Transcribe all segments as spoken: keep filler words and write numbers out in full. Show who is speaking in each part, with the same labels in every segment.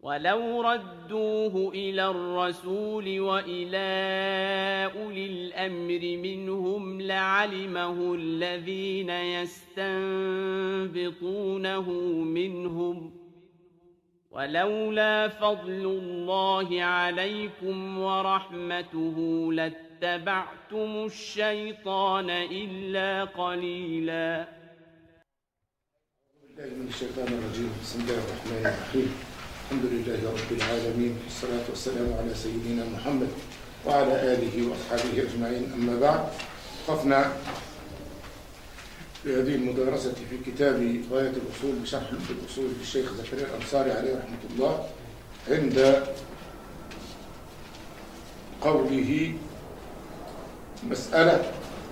Speaker 1: ولو ردوه إلى الرسول وإلى أولي الأمر منهم لعلمه الذين يستنبطونه منهم ولولا فضل الله عليكم ورحمته لاتبعتم الشيطان إلا قليلا.
Speaker 2: بالله من الشيطان الرجيم. بسم الله الرحمن الرحيم. الحمد لله رب العالمين، والصلاة والسلام على سيدنا محمد وعلى آله وأصحابه أجمعين. أما بعد، وقفنا في هذه المدارسة في كتاب غاية الأصول بشرح الأصول للشيخ زكريا الأنصاري عليه رحمة الله عند قوله: مسألة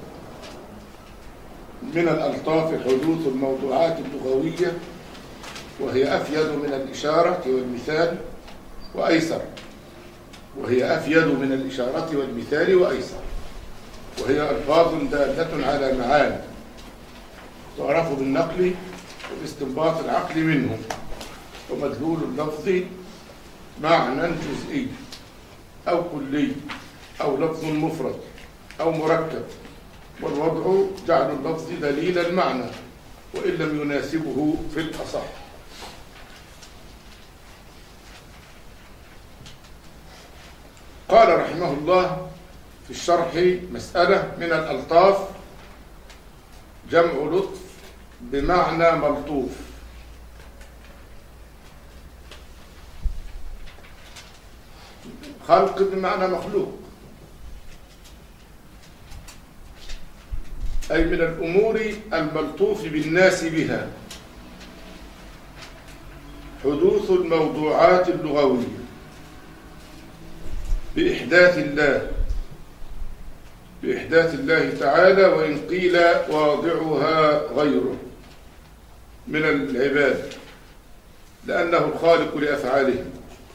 Speaker 2: من الألطاف حدوث الموضوعات اللغوية، وهي أفيد من الإشارة والمثال وأيسر وهي أفيد من الإشارة والمثال وأيسر وهي ألفاظ دالة على معاني تعرف بالنقل وباستنباط العقل منه، ومدلول اللفظ معنى جزئي أو كلي أو لفظ مفرد أو مركب، والوضع جعل اللفظ دليل المعنى وإن لم يناسبه في الأصح. قال رحمه الله في الشرح: مسألة من الألطاف جمع لطف بمعنى ملطوف، خلق بمعنى مخلوق، أي من الأمور الملطوف بالناس بها حدوث الموضوعات اللغوية بإحداث الله بإحداث الله تعالى، وإن قيل واضعها غيره من العباد لأنه الخالق لأفعالهم.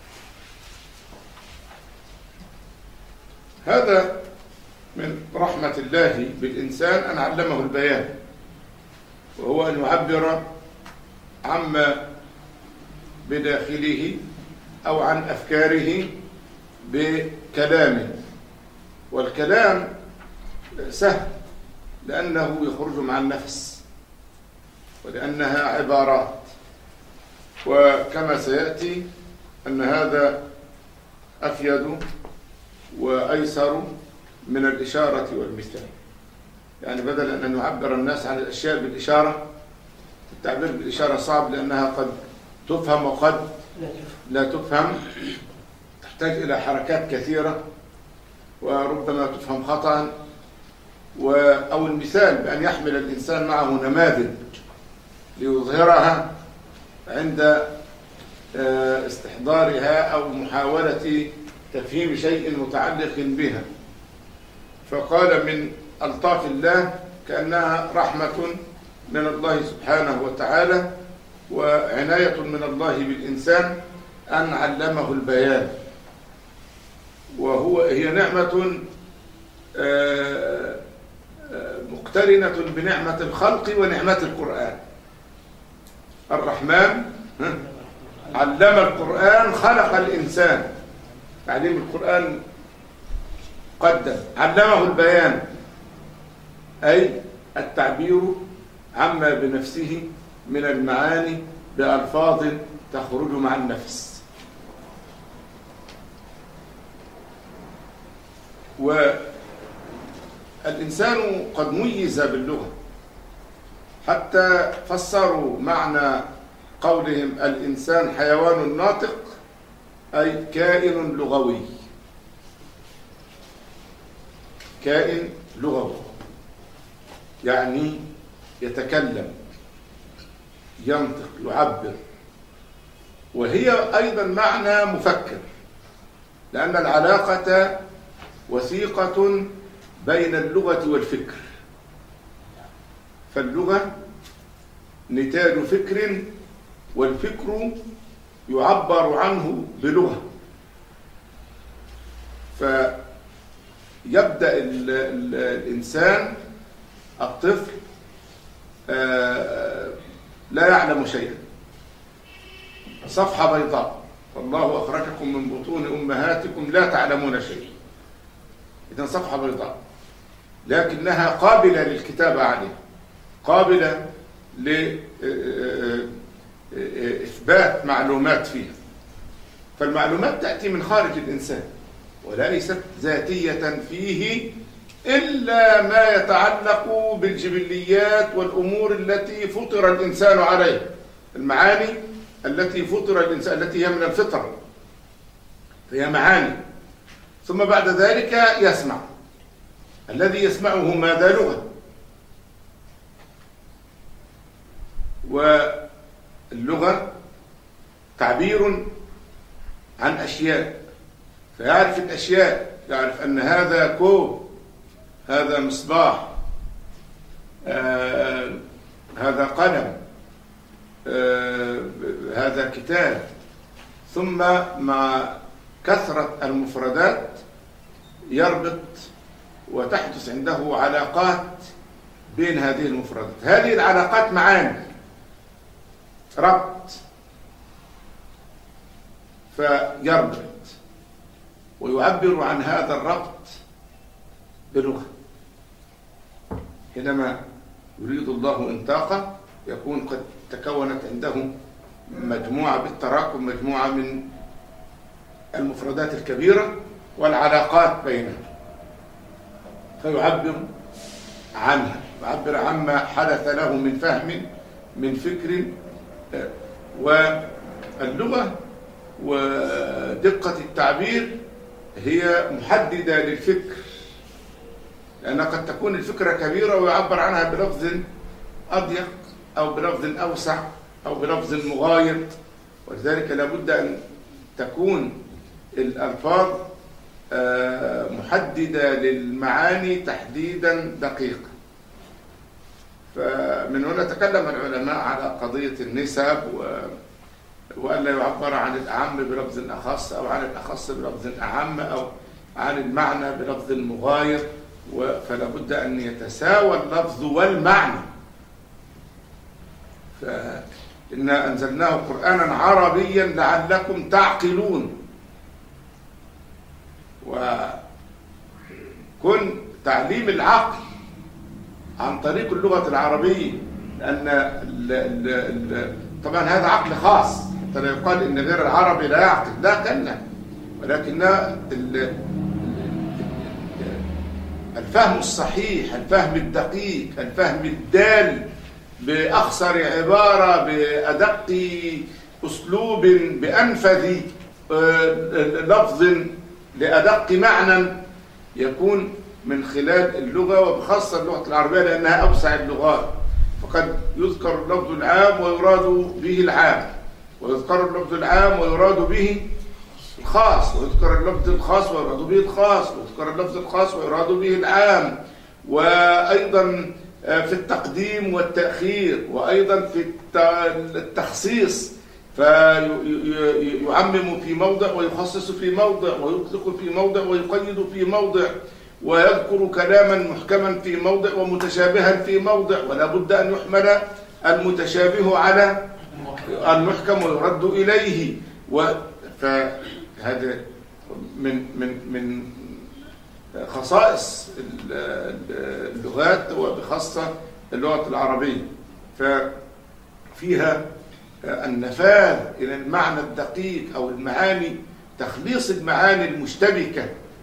Speaker 2: هذا من رحمة الله بالإنسان أن علمه البيان، وهو أن يعبر عما بداخله أو عن أفكاره بكلامه، والكلام سهل لأنه يخرج مع النفس ولأنها عبارات، وكما سيأتي أن هذا أفيد وأيسر من الإشارة والمثال. يعني بدل أن نعبر الناس عن الأشياء بالإشارة، التعبير بالإشارة صعب لأنها قد تفهم وقد لا تفهم، تحتاج إلى حركات كثيرة وربما تفهم خطأ، أو المثال بأن يحمل الإنسان معه نماذج ليظهرها عند استحضارها أو محاولة تفهيم شيء متعلق بها. فقال من ألطاف الله كأنها رحمة من الله سبحانه وتعالى وعناية من الله بالإنسان أن علمه البيان، وهو هي نعمة مقترنة بنعمة الخلق ونعمة القرآن. الرحمن علم القرآن، خلق الإنسان، تعليم القرآن قدم، علمه البيان أي التعبير عما بنفسه من المعاني بألفاظ تخرج مع النفس. والإنسان قد ميز باللغة، حتى فسروا معنى قولهم الإنسان حيوان ناطق أي كائن لغوي، كائن لغوي يعني يتكلم، ينطق، يعبر. وهي أيضا معنى مفكر، لأن العلاقة وثيقة بين اللغة والفكر، فاللغة نتاج فكر، والفكر يعبر عنه بلغة. فيبدأ ال ال الإنسان الطفل لا يعلم شيئا، صفحة بيضاء والله أخرجكم من بطون أمهاتكم لا تعلمون شيئا. إذن صفحة بيضاء، لكنها قابلة للكتابة عليه، قابلة لإثبات معلومات فيها. فالمعلومات تأتي من خارج الإنسان وليست ذاتية فيه إلا ما يتعلق بالجبليات والأمور التي فطر الإنسان عليها، المعاني التي فطر الإنسان التي هي من الفطرة، فهي معاني. ثم بعد ذلك يسمع. الذي يسمعه ماذا؟ لغة. واللغة تعبير عن أشياء، فيعرف الأشياء، يعرف أن هذا كوب، هذا مصباح، آه هذا قلم، آه هذا كتاب. ثم مع كثرة المفردات يربط وتحدث عنده علاقات بين هذه المفردات. هذه العلاقات معاني، ربط، فيربط ويعبر عن هذا الربط بلغة. حينما يريد الله انطاقه يكون قد تكونت عنده مجموعة بالتراكم، مجموعة من المفردات الكبيرة والعلاقات بينها، فيعبر عنها، يعبر عما حدث له من فهم، من فكر. واللغة ودقة التعبير هي محددة للفكر، لأن قد تكون الفكرة كبيرة ويعبر عنها بلفظ أضيق أو بلفظ أوسع أو بلفظ مغاير، ولذلك لابد أن تكون الألفاظ محددة للمعاني تحديدا دقيقا. فمن هنا تكلم العلماء على قضية النسب و... وألا يعبر عن الأعم بلفظ أخص، أو عن الأخص بلفظ أعم، أو عن المعنى بلفظ مغاير، فلا بد أن يتساوى اللفظ والمعنى. فإنا أنزلناه قرآنا عربيا لعلكم تعقلون. وكن تعليم العقل عن طريق اللغة العربية، لأن ال ال ال طبعا هذا عقل خاص، حتى لا يقال إن غير العربي لا يعقل، لا كلا، ولكن الفهم الصحيح، الفهم الدقيق، الفهم الدال بأخصر عبارة، بأدق أسلوب، بأنفذ لفظ، لأدق معنى، يكون من خلال اللغة، وبخاصة اللغة العربية لأنها أوسع اللغات. فقد يذكر اللفظ العام ويراد به العام، ويذكر اللفظ العام ويراد به الخاص، ويذكر اللفظ الخاص ويراد به الخاص، ويذكر اللفظ الخاص ويراد به العام، وأيضا في التقديم والتأخير، وأيضا في التخصيص، فيعمم في موضع ويخصص في موضع، ويطلق في موضع ويقيد في موضع، ويذكر كلاما محكما في موضع ومتشابها في موضع، ولا بد أن يحمل المتشابه على المحكم ويرد إليه. فهذا من من من خصائص اللغات، وبخاصة اللغة العربية، ففيها النفاذ إلى المعنى الدقيق أو المعاني، تخليص المعاني المشتبكة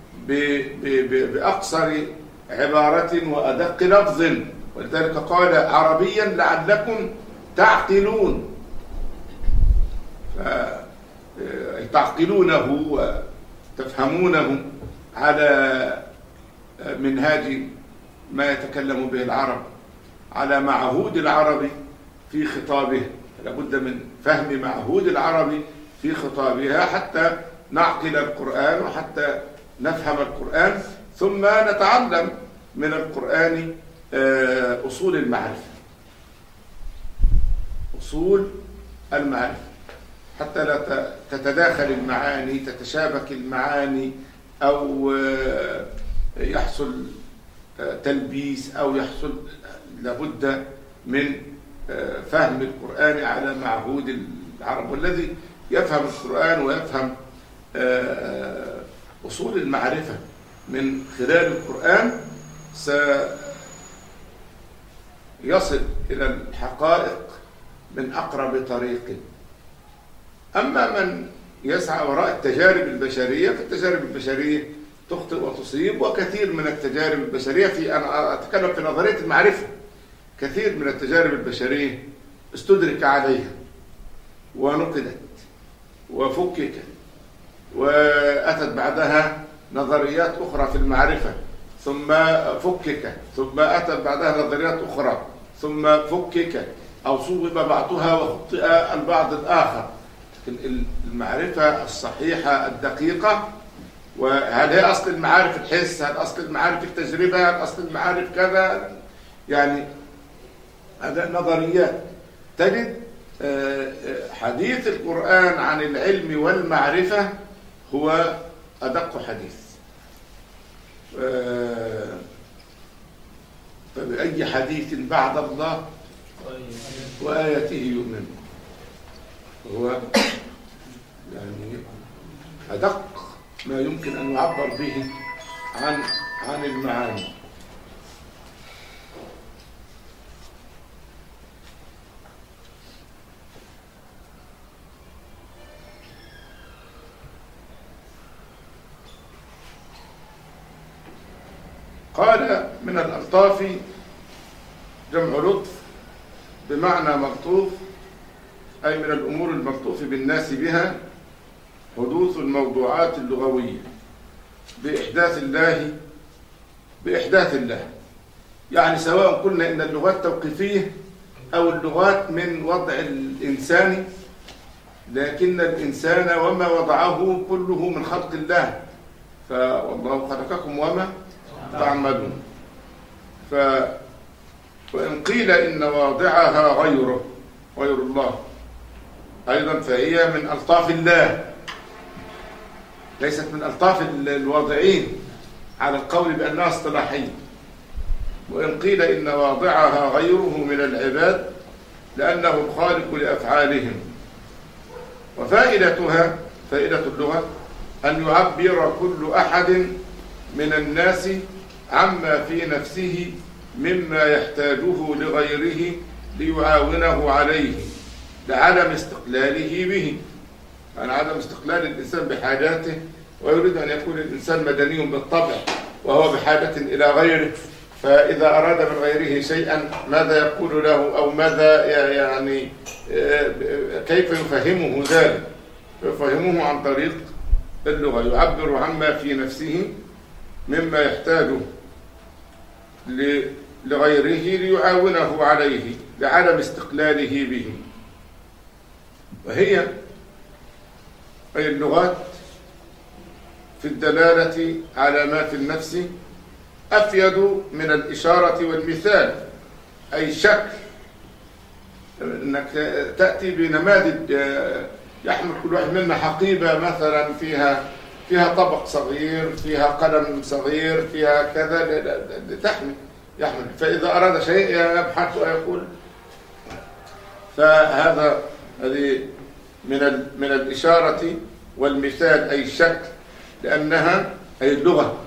Speaker 2: بأقصر عبارة وأدق لفظ. ولذلك قال عربيا لعلكم تعقلون، تعقلونه وتفهمونه على منهاج ما يتكلم به العرب، على معهود العربي في خطابه. لابد من فهم معهود العربي في خطابها حتى نعقل القرآن وحتى نفهم القرآن، ثم نتعلم من القرآن أصول المعرفة، أصول المعرفة، حتى لا تتداخل المعاني، تتشابك المعاني، أو يحصل تلبيس، أو يحصل. لابد من فهم القرآن على معهود العرب. والذي يفهم القرآن ويفهم أصول المعرفة من خلال القرآن سيصل إلى الحقائق من أقرب طريق. أما من يسعى وراء التجارب البشرية فالتجارب البشرية تخطئ وتصيب، وكثير من التجارب البشرية في أنا أتكلم في نظرية المعرفة، كثير من التجارب البشرية استدرك عليها ونقدت وفككت وأتت بعدها نظريات أخرى في المعرفة ثم فككت، ثم أتت بعدها نظريات أخرى ثم فككت أو صوب بعضها وخطئ البعض الآخر. لكن المعرفة الصحيحة الدقيقة، وهل هي أصل المعارف الحس، هل أصل المعارف التجربة، هل أصل المعارف كذا، يعني هذا نظريات. تجد حديث القرآن عن العلم والمعرفة هو أدق حديث. فبأي حديث بعد الله وآياته يؤمن. هو يعني أدق ما يمكن أن يعبر به عن عن المعاني. قال من الألطاف جمع لطف بمعنى ملطوف، أي من الأمور الملطوف بالناس بها حدوث الموضوعات اللغوية بإحداث الله بإحداث الله يعني سواء قلنا إن اللغات توقيفية أو اللغات من وضع الإنسان، لكن الإنسان وما وضعه كله من خلق الله، فالله خلقكم وما تعملون. ف وإن قيل إن واضعها غيره غير الله أيضا فهي من ألطاف الله، ليست من ألطاف الواضعين على القول بأنها اصطلاحية. وإن قيل إن واضعها غيره من العباد لأنه الخالق لأفعالهم. وفائدتها فائدة اللغة أن يعبر كل أحد من الناس عما في نفسه مما يحتاجه لغيره ليعاونه عليه لعدم استقلاله به، عن عدم استقلال الإنسان بحاجاته، ويريد أن يكون الإنسان مدني بالطبع وهو بحاجة إلى غيره، فإذا أراد من غيره شيئا ماذا يقول له أو ماذا يعني كيف يفهمه ذلك؟ يفهمه عن طريق اللغة، يعبر عما في نفسه مما يحتاجه لغيره ليعاونه عليه لعدم استقلاله به. وهي أي اللغات في الدلالة على ما في النفس أفيد من الإشارة والمثال، أي شكل، أنك تأتي بنماذج يحمل كل واحد منا حقيبة مثلا فيها فيها طبق صغير، فيها قلم صغير، فيها كذا لتحمل يحمل، فإذا أراد شيء يبحث ويقول. فهذا هذه من من الإشارة والمثال أي الشكل، لأنها أي اللغة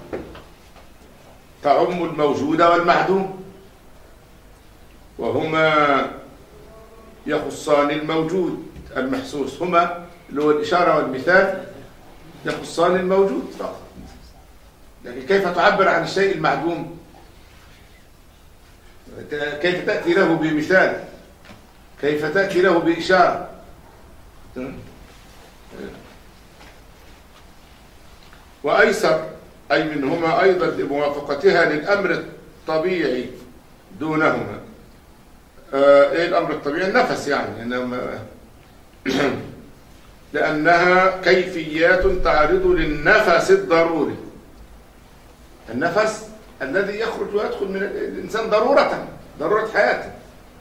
Speaker 2: تعم الموجود والمعدوم، وهما يخصان الموجود المحسوس، هما اللي هو الإشارة والمثال يخصان الموجود فقط. لكن كيف تعبر عن الشيء المعدوم؟ كيف تأتي له بمثال؟ كيف تأتي له بإشارة؟ وأيسر أي منهما أيضا لموافقتها للأمر الطبيعي دونهما. آه إيه الأمر الطبيعي؟ النفس يعني، إنما لأنها كيفيات تعرض للنفس الضروري، النفس الذي يخرج ويدخل من الإنسان ضرورة ضرورة حياته.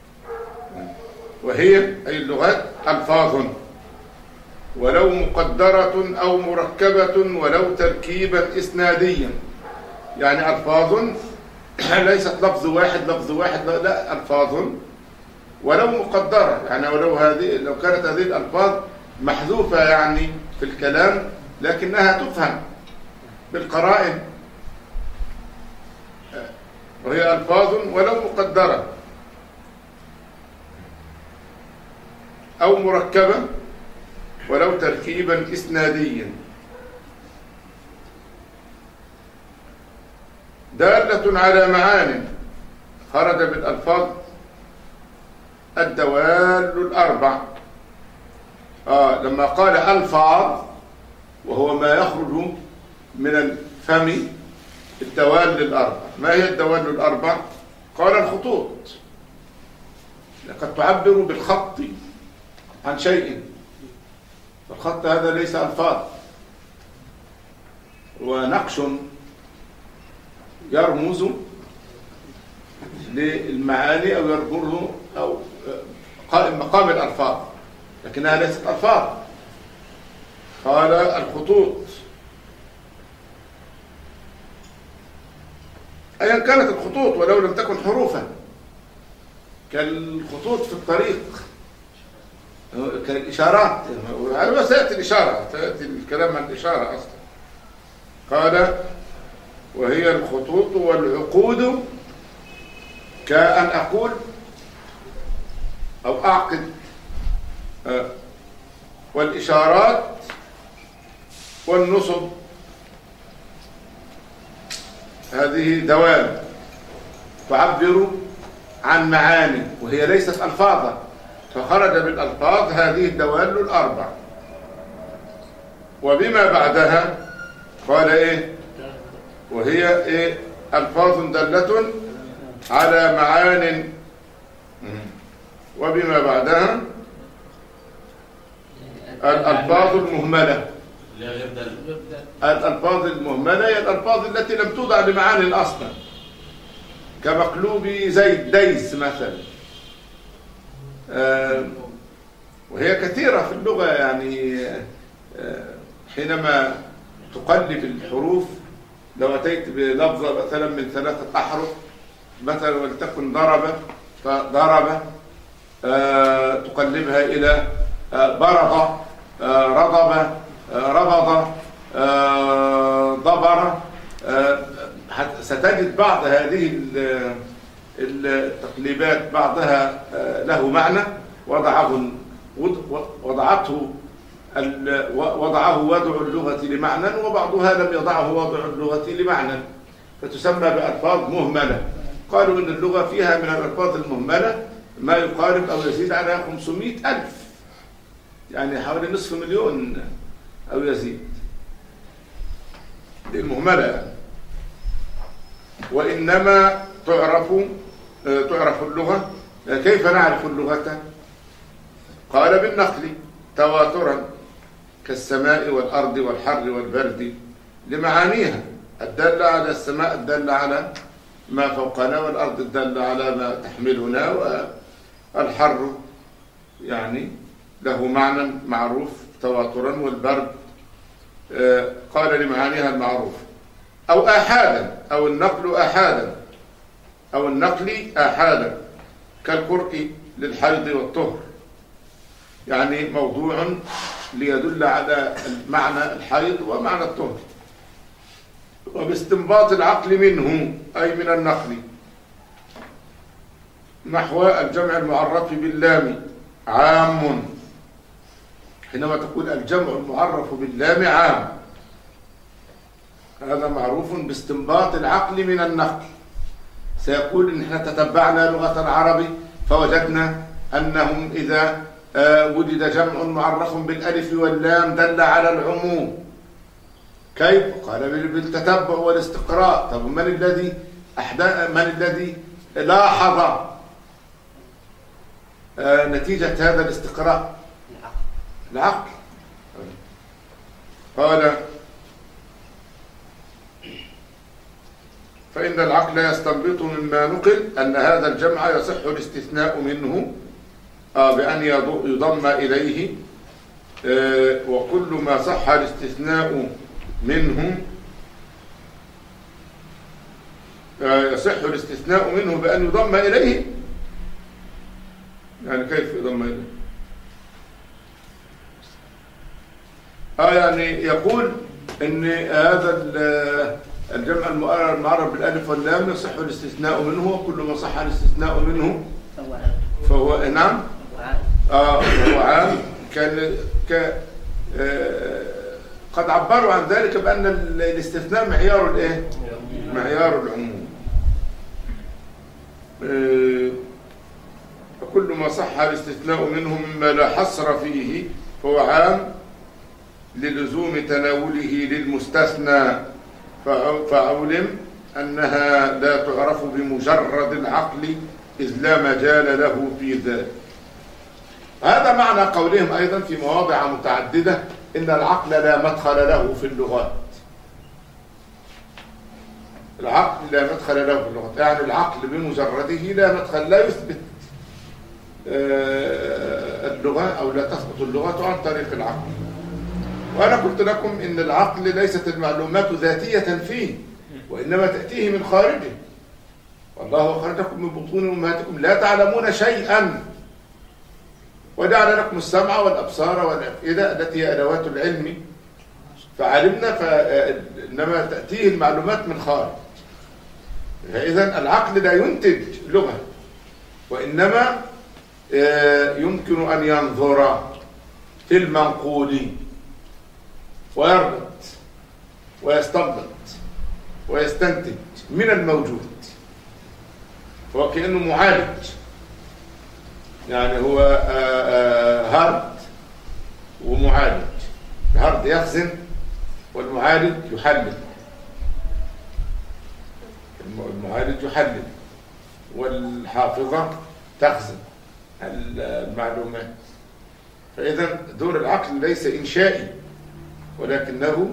Speaker 2: وهي أي اللغات ألفاظ ولو مقدرة أو مركبة ولو تركيبا إسناديا، يعني ألفاظ ليست لفظ واحد لفظ واحد لا, لا ألفاظ ولو مقدرة، يعني ولو هذه لو كانت هذه الألفاظ محذوفة يعني في الكلام، لكنها تفهم بالقرائن، وهي ألفاظ ولو مقدرة أو مركبة ولو تركيبا إسناديا، دالة على معان خرج بالألفاظ الدوال الأربع. آه لما قال ألفاظ وهو ما يخرج من الفم الدوال الأربع. ما هي الدوال الأربع؟ قال الخطوط، لقد تعبر بالخط عن شيء، الخط هذا ليس ألفاظ، ونقش يرمز للمعاني أو يرمز أو قائم مقام الألفاظ، لكنها ليست ألفاظ. قال الخطوط أيا كانت الخطوط ولو لم تكن حروفا، كالخطوط في الطريق، كالإشارات، وسيأتي الإشارة، سيأتي الكلام عن الإشارة أصلا. قال وهي الخطوط والعقود، كأن أقول أو أعقد، والإشارات والنصب، هذه دوال تعبر عن معاني وهي ليست ألفاظا، فخرج بالألفاظ هذه الدوال الأربع. وبما بعدها قال إيه؟ وهي إيه؟ ألفاظ دالة على معان. وبما بعدها الألفاظ المهملة. الألفاظ المهملة هي الألفاظ التي لم توضع لمعان أصلا، كمقلوب زيد ديس مثلا، آه وهي كثيرة في اللغة. يعني آه حينما تقلب الحروف، لو أتيت بلفظة مثلا من ثلاثة أحرف مثلا ولتكن ضرب، فضرب آه تقلبها إلى آه برض، آه رضب، آه ربض، آه ضبر. آه ستجد بعض هذه التقليبات بعضها آه له معنى وضعه وضعته وضعه وضع اللغة لمعنى، وبعضها لم يضعه وضع اللغة لمعنى، فتسمى بألفاظ مهملة. قالوا إن اللغة فيها من الألفاظ المهملة ما يقارب أو يزيد على خمسمائة ألف، يعني حوالي نصف مليون أو يزيد، دي المهملة. وإنما تعرف تعرف اللغة. كيف نعرف اللغة؟ قال بالنقل تواترا، كالسماء والأرض والحر والبرد، لمعانيها الدالة على السماء الدالة على ما فوقنا، والأرض الدالة على ما تحملنا، والحر يعني له معنى معروف تواترا، والبرد قال لمعانيها المعروف. أو آحادا، أو النقل آحادا، أو النقل آحادا، كالقرء للحيض والطهر، يعني موضوع ليدل على معنى الحيض ومعنى الطهر. وباستنباط العقل منه، أي من النقل، نحو الجمع المعرف باللام عام. حينما تقول الجمع المعرف باللام عام، هذا معروف باستنباط العقل من النقل. سيقول إن احنا تتبعنا لغة العرب فوجدنا أنهم إذا وجد جمع معرف بالألف واللام دل على العموم. كيف؟ قال بالتتبع والاستقراء. طب من الذي أحدث، من الذي لاحظ نتيجة هذا الاستقراء؟ العقل. قال فإن العقل يستنبط مما نقل أن هذا الجمع يصح الاستثناء منه بأن يضم إليه، وكل ما صح الاستثناء منه يصح الاستثناء منه بأن يضم إليه. يعني كيف يضم إليه؟ اه يعني يقول ان هذا الجمع المعرب بالالف واللام يصح الاستثناء منه، وكل ما صح الاستثناء منه فهو نعم اه فهو عام. كان ك آه قد عبروا عن ذلك بان الاستثناء معيار الايه؟ معيار العموم. آه كل ما صح الاستثناء منه مما لا حصر فيه فهو عام للزوم تناوله للمستثنى، فعلم أنها لا تعرف بمجرد العقل إذ لا مجال له في ذلك. هذا معنى قولهم أيضا في مواضع متعددة إن العقل لا مدخل له في اللغات. العقل لا مدخل له في اللغات، يعني العقل بمجرده لا مدخل، لا يثبت اللغة أو لا تثبت اللغة عن طريق العقل. وأنا قلت لكم إن العقل ليست المعلومات ذاتية فيه، وإنما تأتيه من خارجه. والله أخرجكم من بطون أمهاتكم لا تعلمون شيئا وجعل لكم السمع والأبصار والأفئدة التي هي أدوات العلم، فعلمنا فإنما تأتيه المعلومات من خارج. فإذا العقل لا ينتج لغة، وإنما يمكن أن ينظر في المنقول ويربط ويستنبط ويستنتج من الموجود. هو كأنه معالج، يعني هو هارد ومعالج. الهارد يخزن والمعالج يحلل، المعالج يحلل والحافظة تخزن المعلومات. فإذا دور العقل ليس إنشائي، ولكنه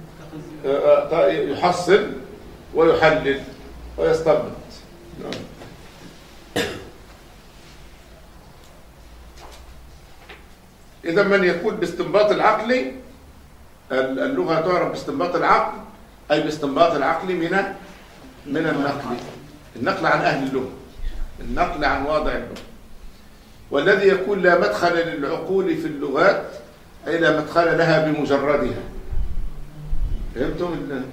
Speaker 2: يحصل ويحلل ويستنبط. إذا من يقول باستنباط العقل، اللغة تعرف باستنباط العقل أي باستنباط العقل من من النقل، النقل عن أهل اللغة، النقل عن واضع اللغة. والذي يقول لا مدخل للعقول في اللغات أي لا مدخل لها بمجردها. فهمتم؟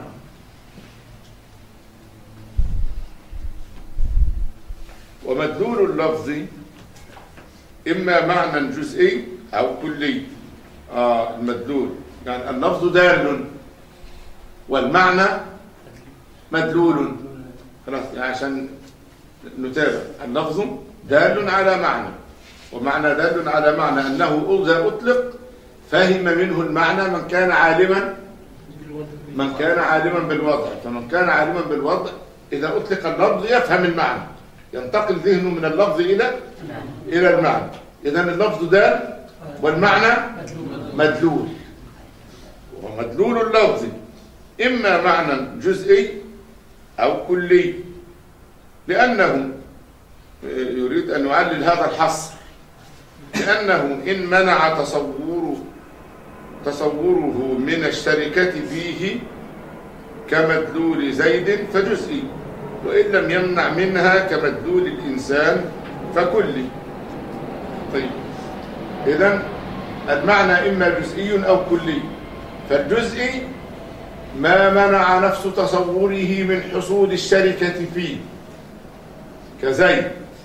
Speaker 2: ومدلول اللفظ إما معنى جزئي أو كلي. آه المدلول يعني اللفظ دال والمعنى مدلول. خلاص يعني عشان نتابع، اللفظ دال على معنى، ومعنى دال على معنى أنه إذا أطلق فهم منه المعنى من كان عالما من كان عالما بالوضع. فمن كان عالما بالوضع إذا أطلق اللفظ يفهم المعنى، ينتقل ذهنه من اللفظ إلى إلى المعنى. إذن اللفظ دال والمعنى مدلول. ومدلول اللفظ إما معنى جزئي أو كلي، لأنه يريد أن يعلل هذا الحصر، لأنه إن منع تصوره تصوره من الشركة فيه كمدلول زيد فجزئي، وإن لم يمنع منها كمدلول الإنسان فكلي. طيب إذن المعنى إما جزئي أو كلي. فالجزئي ما منع نفس تصوره من حصول الشركة فيه كزيد،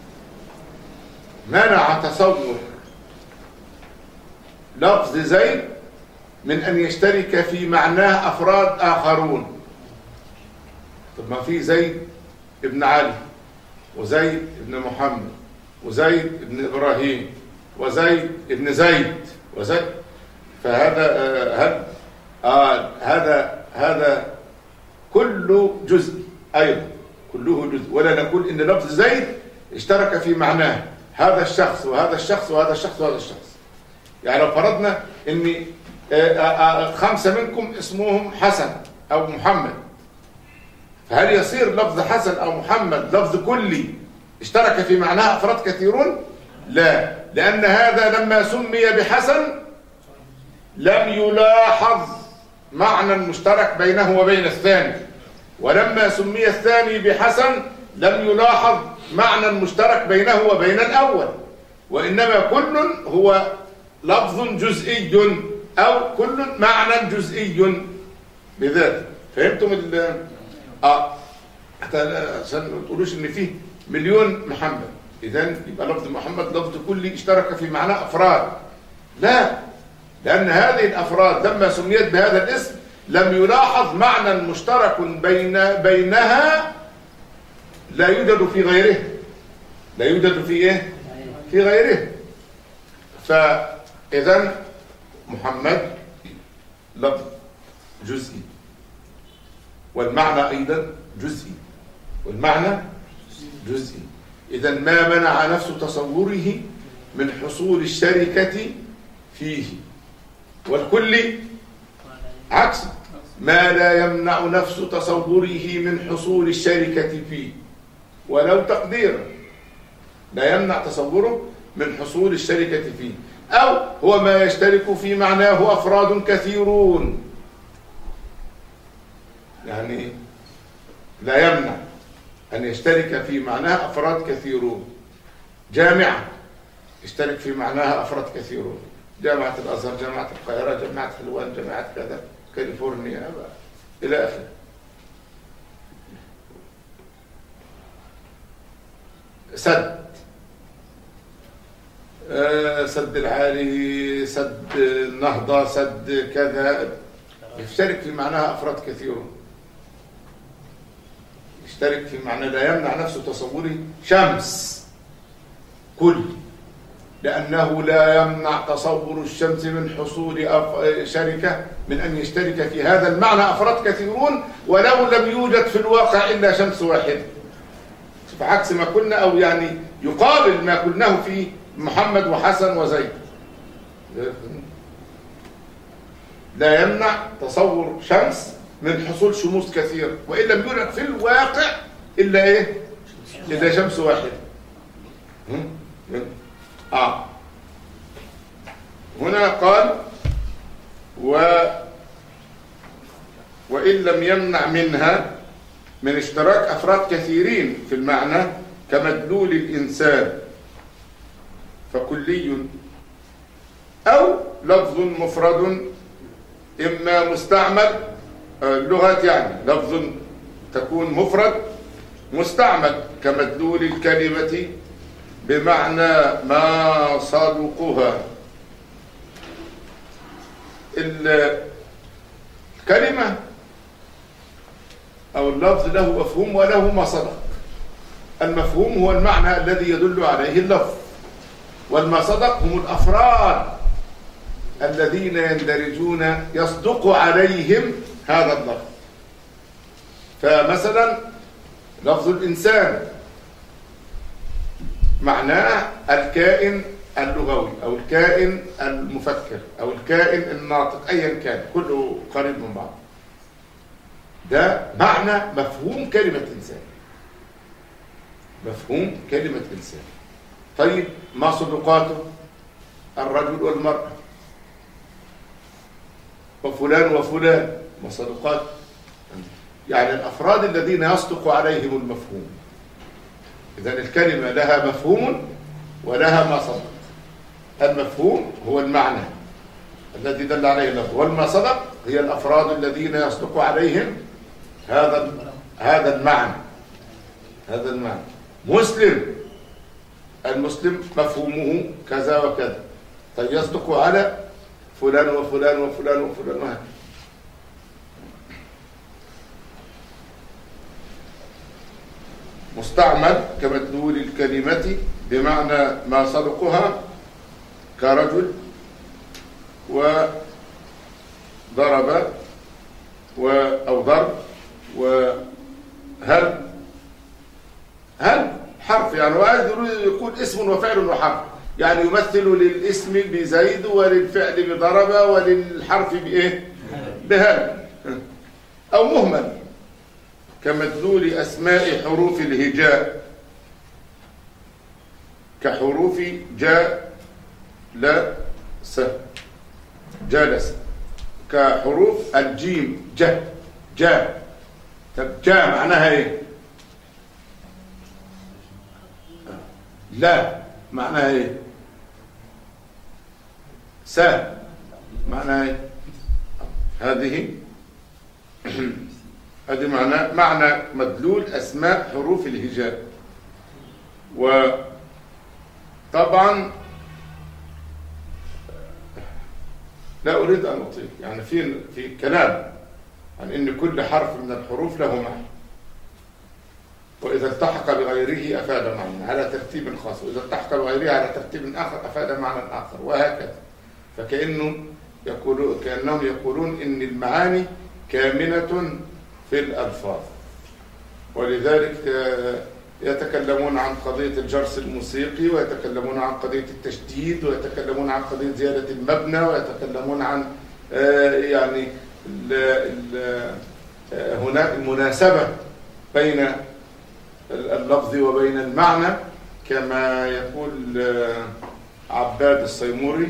Speaker 2: منع تصور لفظ زيد من أن يشترك في معناه أفراد آخرون. طب ما في زيد ابن علي وزيد ابن محمد وزيد ابن إبراهيم وزيد ابن زيد وزيد، فهذا آه هذا آه هذا هذا كله جزء أيضا، كله جزء. ولا نقول إن لفظ زيد اشترك في معناه هذا الشخص وهذا الشخص وهذا الشخص وهذا الشخص. يعني لو فرضنا إن خمسة منكم اسمهم حسن أو محمد، فهل يصير لفظ حسن أو محمد لفظ كلي اشترك في معناه أفراد كثيرون؟ لا، لأن هذا لما سمي بحسن لم يلاحظ معنى مشترك بينه وبين الثاني، ولما سمي الثاني بحسن لم يلاحظ معنى مشترك بينه وبين الأول، وإنما كل هو لفظ جزئي أو كل معنى جزئي بذاته. فهمتم ال اه حتى عشان ما تقولوش ان فيه مليون محمد، اذا يبقى لفظ محمد لفظ كلي اشترك في معناه افراد. لا، لان هذه الافراد لما سميت بهذا الاسم لم يلاحظ معنى مشترك بين بينها لا يوجد في غيره، لا يوجد في ايه؟ في غيره. فاذا محمد لفظ جزئي والمعنى ايضا جزئي، والمعنى جزئي. اذا ما منع نفس تصوره من حصول الشركة فيه، والكل عكس ما لا يمنع نفس تصوره من حصول الشركة فيه ولو تقديرا، لا يمنع تصوره من حصول الشركة فيه. أو هو ما يشترك في معناه أفراد كثيرون، يعني لا يمنع أن يشترك في معناه أفراد كثيرون. جامعة يشترك في معناها أفراد كثيرون، جامعة الأزهر، جامعة القاهرة، جامعة حلوان، جامعة كذا، كاليفورنيا إلى آخره. سد، آه سد العالي، سد النهضة، سد كذا، يشترك في معناها أفراد كثيرون. يشترك في معنى لا يمنع نفسه تصوري. شمس كل، لأنه لا يمنع تصور الشمس من حصول شركة، من أن يشترك في هذا المعنى أفراد كثيرون ولو لم يوجد في الواقع إلا شمس واحدة. عكس ما قلنا، أو يعني يقابل ما قلناه في محمد وحسن وزيد. لا يمنع تصور شمس من حصول شموس كثير، وإن لم يوجد في الواقع إلا إيه؟ إلا شمس واحدة. آه. هنا قال و وإن لم يمنع منها من اشتراك أفراد كثيرين في المعنى كمدلول الإنسان فكلي، أو لفظ مفرد إما مستعمل اللغات، يعني لفظ تكون مفرد مستعمل كمدلول الكلمة بمعنى ما صادقها. الكلمة أو اللفظ له مفهوم وله ما صدق. المفهوم هو المعنى الذي يدل عليه اللفظ، والما صدق هم الأفراد الذين يندرجون يصدق عليهم هذا اللفظ. فمثلا لفظ الإنسان معناه الكائن اللغوي أو الكائن المفكر أو الكائن الناطق، أيا كان، كله قريب من بعض. ده معنى مفهوم كلمة إنسان، مفهوم كلمة إنسان. طيب ما صدقاته؟ الرجل والمرأة وفلان وفلان، ما صدقاته؟ يعني الأفراد الذين يصدق عليهم المفهوم. إذن الكلمة لها مفهوم ولها ما صدق. المفهوم هو المعنى الذي دل عليه اللفظ، والما صدق هي الأفراد الذين يصدق عليهم هذا هذا المعنى. هذا المعنى. مسلم، المسلم مفهومه كذا وكذا، طيب يصدق على فلان وفلان وفلان وفلان وهكذا. مستعمل كمدلول الكلمة بمعنى ما صدقها كرجل وضرب و أو ضرب وهل. هل حرف، يعني وعايز يقول اسم وفعل وحرف، يعني يمثل للاسم بزيد وللفعل بضرب وللحرف بإيه؟ بهل. أو مهمل كمدلول أسماء حروف الهجاء كحروف جاء لا س جالس، كحروف الجيم ج جاء. طب جاء معناها ايه؟ لا معناها ايه؟ س معنى هذه هذه معنى معنى مدلول أسماء حروف الهجاء. وطبعا لا أريد أن أطيل، يعني في في كلام عن إن كل حرف من الحروف له معنى، وإذا التحق بغيره أفاد معنى على ترتيب خاص، وإذا التحق بغيره على ترتيب آخر أفاد معنى آخر، وهكذا. فكأنه يقولون كأنهم يقولون إن المعاني كامنة في الألفاظ، ولذلك يتكلمون عن قضية الجرس الموسيقي، ويتكلمون عن قضية التشديد، ويتكلمون عن قضية زيادة المبنى، ويتكلمون عن يعني هناك المناسبة بين اللفظ وبين المعنى، كما يقول عباد الصيموري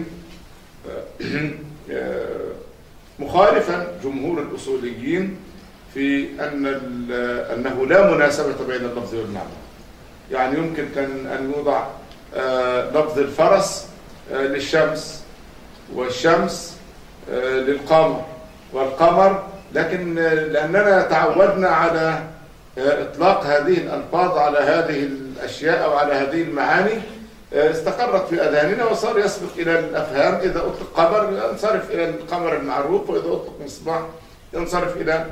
Speaker 2: مخالفا جمهور الأصوليين في أن أنه لا مناسبة بين اللفظ والمعنى. يعني يمكن كان أن يوضع لفظ الفرس للشمس، والشمس للقمر، والقمر، لكن لأننا تعودنا على إطلاق هذه الألفاظ على هذه الأشياء أو على هذه المعاني استقرت في أذهاننا، وصار يسبق إلى الأفهام. إذا أطلق قمر ينصرف إلى القمر المعروف، وإذا أطلق مصباح ينصرف إلى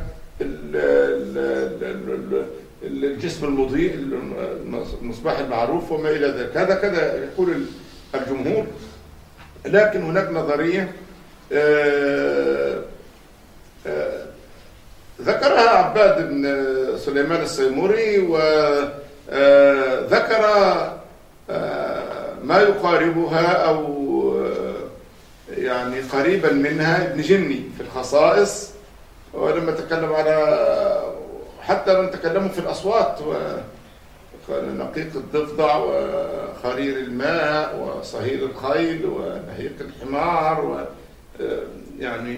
Speaker 2: الجسم المضيء المصباح المعروف وما إلى ذلك. هذا كذا يقول الجمهور. لكن هناك نظرية ذكرها عباد بن سليمان الصيموري، وذكر ما يقاربها أو يعني قريبا منها ابن جني في الخصائص، ولما تكلم على حتى لما تكلموا في الأصوات، ونقيق الضفدع وخرير الماء وصهيل الخيل ونهيق الحمار، و يعني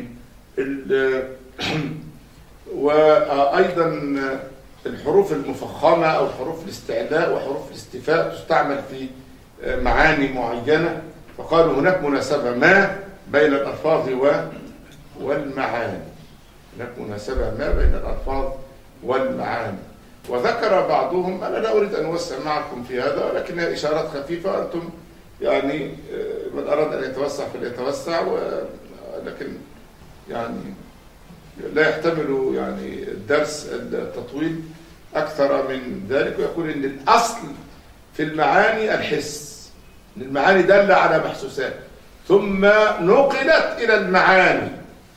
Speaker 2: وأيضا الحروف المفخمة أو حروف الاستعلاء وحروف الاستفاء تستعمل في معاني معينة، فقالوا هناك مناسبة ما بين الألفاظ والمعاني، هناك مناسبة ما بين الألفاظ والمعاني. وذكر بعضهم، أنا لا أريد أن أوسع معكم في هذا، ولكنها إشارات خفيفة، أنتم يعني من أراد أن يتوسع فليتوسع، ولكن يعني لا يحتمل يعني الدرس التطويل أكثر من ذلك. ويقول إن الأصل في المعاني الحس، المعاني دل على محسوسات، ثم نقلت إلى المعاني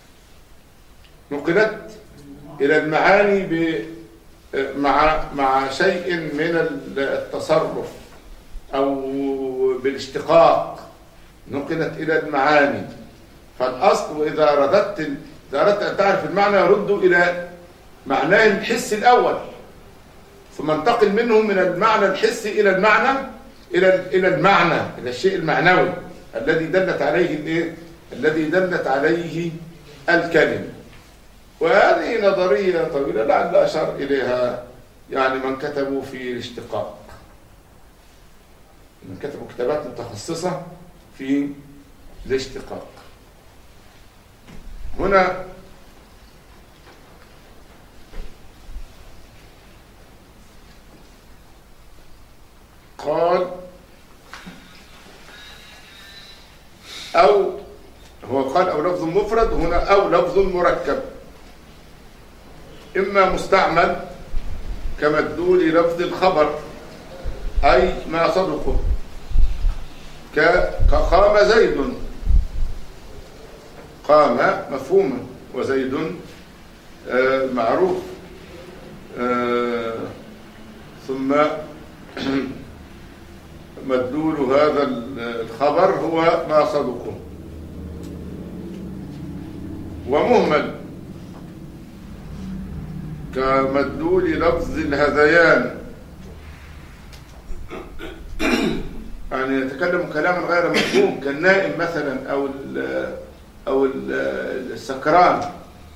Speaker 2: نقلت إلى المعاني ب مع مع شيء من التصرف أو بالاشتقاق، نقلت إلى المعاني. فالأصل، وإذا رددت إذا أردت أن تعرف المعنى يرد إلى معناه الحسي الأول، ثم انتقل منه من المعنى الحسي إلى المعنى إلى إلى المعنى إلى الشيء المعنوي الذي دلت عليه الإيه؟ الذي دلت عليه الكلمة. وهذه نظرية طويلة لعل أشار إليها يعني من كتبوا في الاشتقاق، من كتبوا كتابات متخصصة في الاشتقاق. هنا قال أو هو قال أو لفظ مفرد، هنا أو لفظ مركب، إما مستعمل كمدلول لفظ الخبر أي ما صدقه، كقام زيد، قام مفهوما، وزيد معروف، ثم مدلول هذا الخبر هو ما صدقه. ومهمل كمدلول لفظ الهذيان، يعني يتكلم كلاما غير مفهوم كالنائم مثلا أو أو السكران،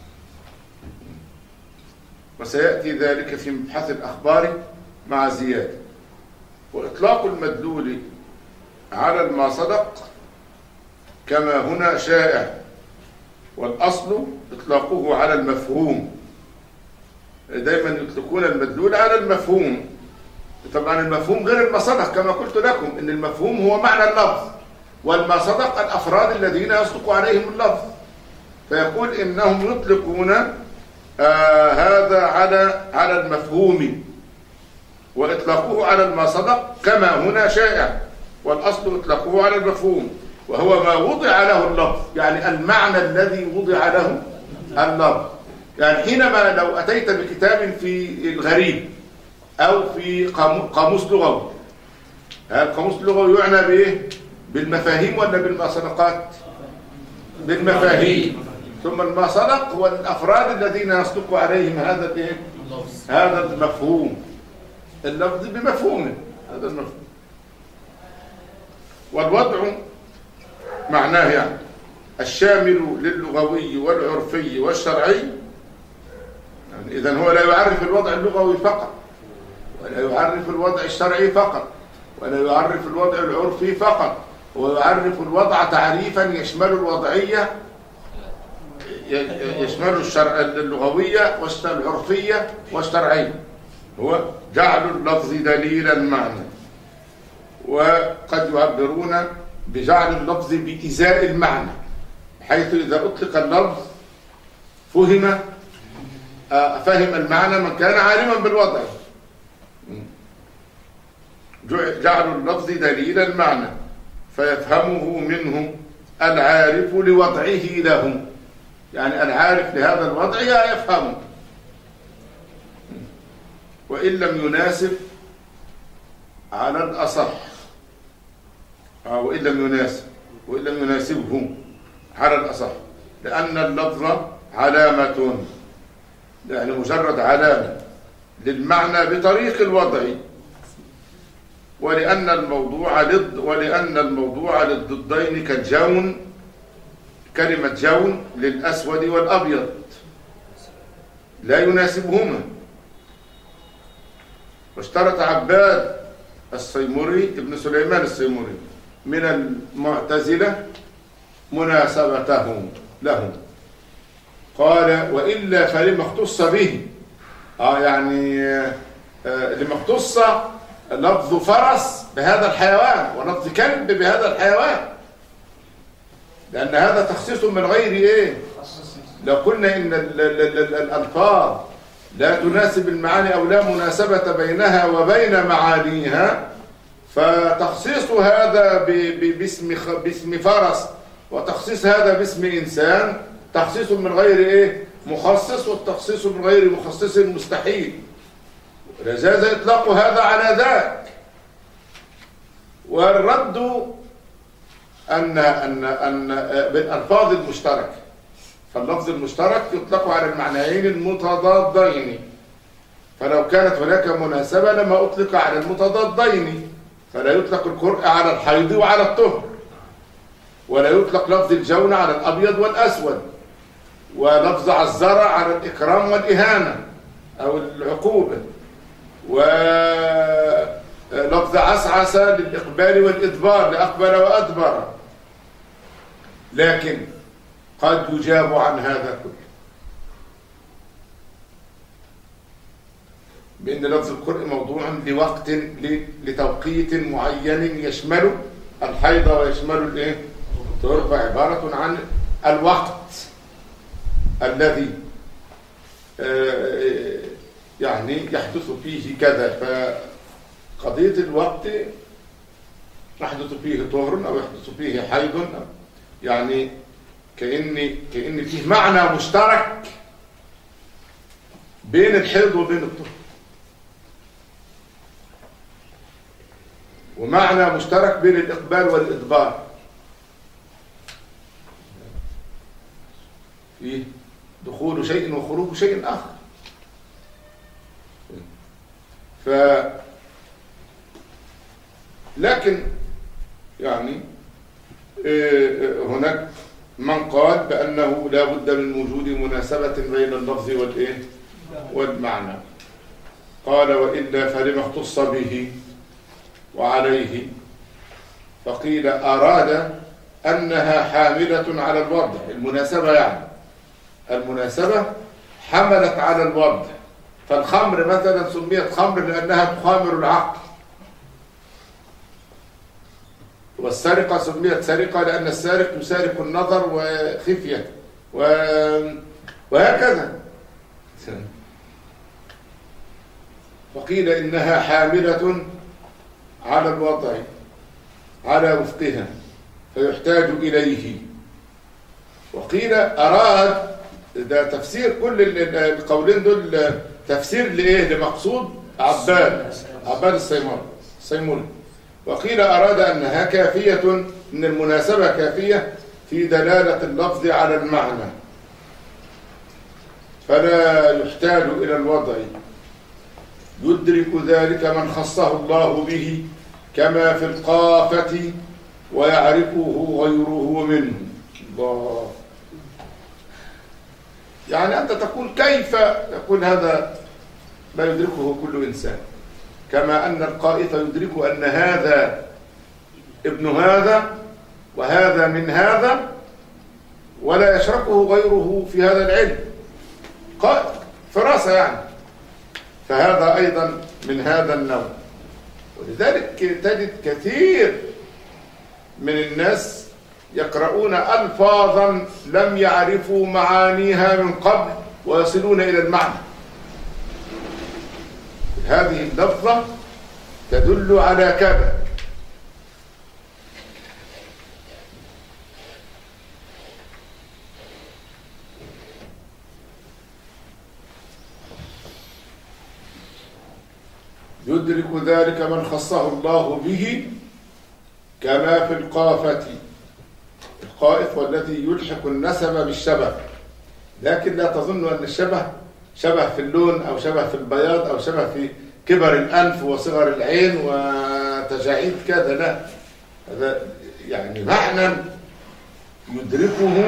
Speaker 2: وسيأتي ذلك في مبحث الأخبار مع زيادة. وإطلاق المدلول على ما صدق كما هنا شائع، والأصل إطلاقه على المفهوم، دايما يطلقون المدلول على المفهوم. طبعا المفهوم غير المصدق كما قلت لكم، إن المفهوم هو معنى اللفظ، والمصدق الأفراد الذين يصدق عليهم اللفظ. فيقول إنهم يطلقون آه هذا على على المفهوم، وإطلاقه على المصدق كما هنا شائع، والأصل إطلاقه على المفهوم، وهو ما وضع له اللفظ، يعني المعنى الذي وضع له اللفظ. يعني حينما لو أتيت بكتاب في الغريب أو في قاموس لغوي، القاموس اللغوي يعنى بإيه؟ بالمفاهيم ولا بالمصدقات؟ بالمفاهيم. ثم المصدق هو الأفراد الذين يصدق عليهم هذا الإيه؟ هذا المفهوم، اللفظ بمفهومه، هذا المفهوم. والوضع معناه يعني الشامل للغوي والعرفي والشرعي. يعني إذن هو لا يعرف الوضع اللغوي فقط، ولا يعرف الوضع الشرعي فقط، ولا يعرف الوضع العرفي فقط، هو يعرف الوضع تعريفا يشمل الوضعية، يشمل الشرع اللغوية والعرفية والشرعية. هو جعل اللفظ دليلا معنى. وقد يعبرون بجعل اللفظ بإزاء المعنى، حيث إذا أطلق اللفظ فهم فهم المعنى من كان عالما بالوضع. جعل اللفظ دليلا المعنى فيفهمه منه العارف لوضعه له، يعني العارف لهذا الوضع يفهمه، وإن لم يناسب على الأصح، وإن لم يناسب وإن لم يناسبه على الأصح، لأن اللفظ علامة، يعني مجرد علامة للمعنى بطريق الوضع، ولأن الموضوع ضد ولأن الموضوع للضدين كالجون، كلمة جون للأسود والأبيض لا يناسبهما. واشترط عباد السيمري ابن سليمان السيمري من المعتزلة مناسبتهم لهم، قال وإلا فلما اختص به، آه يعني آه لما اختص لفظ فرس بهذا الحيوان ولفظ كلب بهذا الحيوان، لأن هذا تخصيص من غير إيه؟ لو قلنا إن الألفاظ لا تناسب المعاني أو لا مناسبة بينها وبين معانيها، فتخصيص هذا باسم باسم فرس وتخصيص هذا باسم إنسان تخصيص من غير إيه؟ مخصص، والتخصيص من غير مخصص مستحيل، لجاز إطلاق هذا على ذاك. والرد أن أن أن بالألفاظ المشتركة، فاللفظ المشترك يطلق على المعنيين المتضادين، فلو كانت هناك مناسبة لما أطلق على المتضادين، فلا يطلق القرء على الحيض وعلى الطهر، ولا يطلق لفظ الجون على الأبيض والأسود، ولفظ عزرة على الإكرام والإهانة أو العقوبة، ولفظ عسعس للإقبال والإدبار لأقبل وأدبر. لكن قد يجاب عن هذا كله بأن لفظ القرء موضوع لوقت لتوقيت معين يشمل الحيض ويشمل الايه؟ الطهر، عبارة عن الوقت الذي يعني يحدث فيه كذا، فقضية الوقت يحدث فيه طهر أو يحدث فيه حيض، يعني كأن كأن فيه معنى مشترك بين الحيض وبين الطهر، ومعنى مشترك بين الإقبال والإدبار، فيه دخول شيء وخروج شيء آخر. ف لكن يعني هناك من قال بأنه لا بد من وجود مناسبة بين اللفظ والإيه والمعنى، قال وإلا فلما اختص به وعليه، فقيل أراد أنها حاملة على الوضع، المناسبة يعني المناسبة حملت على الوضع. فالخمر مثلا سميت خمر لأنها تخامر العقل، والسرقة سميت سرقة لأن السارق يسارق النظر وخفية، وهكذا. فقيل إنها حاملة على الوضع على وفقها فيحتاج إليه. وقيل أراد، ده تفسير كل القولين دول تفسير لإيه؟ لمقصود عباد عباد الصيمولي. وقيل أراد أنها كافية، إن المناسبة كافية في دلالة اللفظ على المعنى فلا يحتاج إلى الوضع، يدرك ذلك من خصه الله به كما في القافة ويعرفه غيره منه. الله، يعني أنت تقول كيف يقول هذا لا يدركه كل إنسان، كما أن القائف يدرك أن هذا ابن هذا وهذا من هذا ولا يشركه غيره في هذا العلم، قائف فراسة يعني. فهذا أيضا من هذا النوع. ولذلك تجد كثير من الناس يقرؤون ألفاظا لم يعرفوا معانيها من قبل ويصلون إلى المعنى. هذه اللفظة تدل على كذا، يدرك ذلك من خصه الله به كما في القافة. القائف والذي يلحق النسب بالشبه، لكن لا تظن أن الشبه شبه في اللون أو شبه في البياض أو شبه في كبر الأنف وصغر العين وتجاعيد كذا، لا، هذا يعني معنى يدركه.